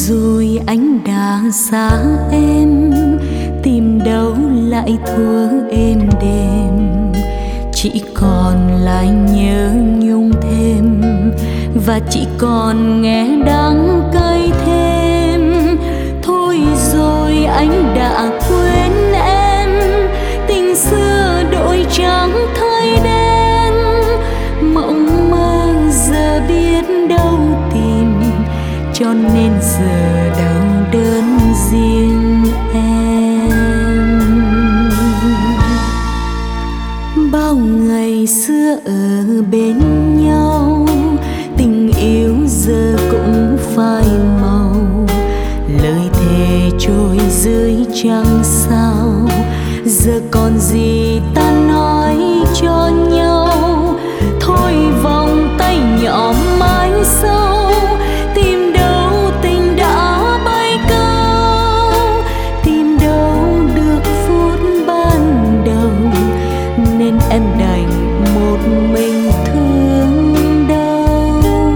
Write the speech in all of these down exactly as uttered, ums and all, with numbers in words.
rồi anh đã xa em, tìm đâu lại thuở êm đềm, chỉ còn lại nhớ nhung thêm và chỉ còn nghe đắng cay thêm. Thôi rồi anh đã quên em, tình xưa đổi trắng thay đen, mộng mơ giờ biết đâu tìm, cho nên giờ đau đớn riêng em. Bao ngày xưa ở bên nhau, tình yêu giờ cũng phai màu, lời thề trôi dưới trăng sao, giờ còn gì ta nói cho nhau. Thôi vòng tay nhỏ mãi sâu, tìm đâu tình đã bay cao, tìm đâu được phút ban đầu, nên em đành một mình thương đau.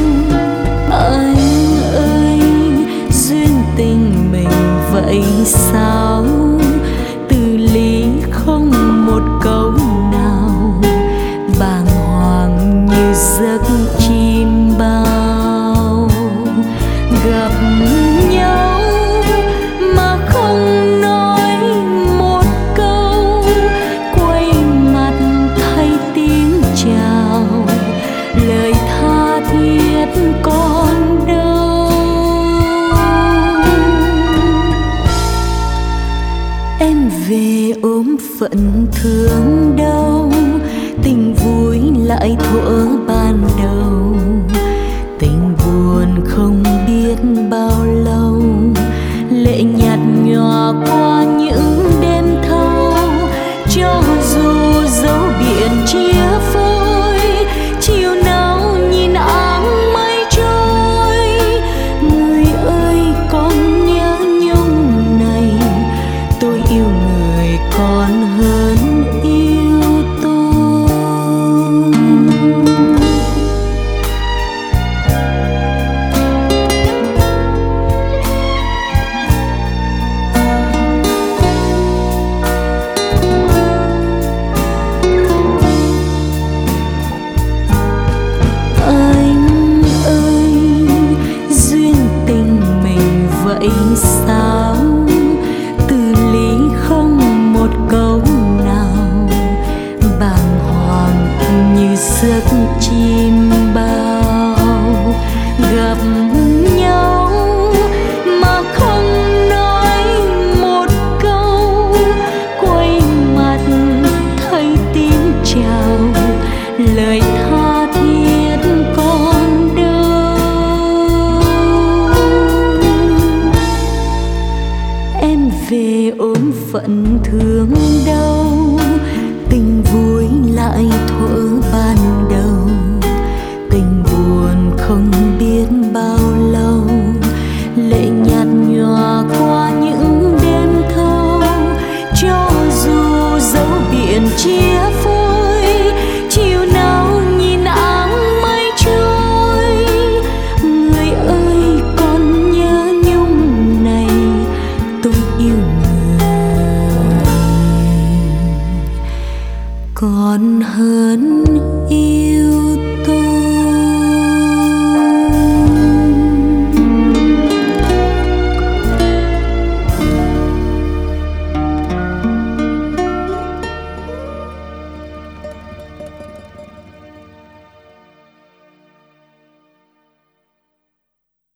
Anh ơi, duyên tình mình vậy sao, từ ly không một câu nào, bàng hoàng như giấc chim bao. Gặp nhau mà không nói một câu, quay mặt thay tiếng chào, lời tha thiết còn đâu. Em về ôm phận thương đâu, tình vui lại thuở ban đầu, tình buồn không biết bao lâu, lệ nhạt nhòa qua những đêm thâu. Cho dù dấu biển chia phôi, chiều nào nhìn áng mây trôi, người ơi con nhớ nhung này, tôi yêu người còn hơn yêu tôi. Anh ơi, duyên tình mình vậy sao, từ ly không một câu nào, bàng hoàng như giấc chim bao. Gặp nhau mà không nói một câu, quay mặt thay tiếng chào, lời tha thiết còn đâu. Em về ôm phận thương đâu, tình vui lại thuở ban đầu, tình buồn không biết bao lâu, lệ nhạt nhòa qua những đêm thâu. Cho dù dấu biển chia phôi, chiều nào nhìn áng mây trôi, người ơi còn nhớ nhung này, tôi yêu người còn hơn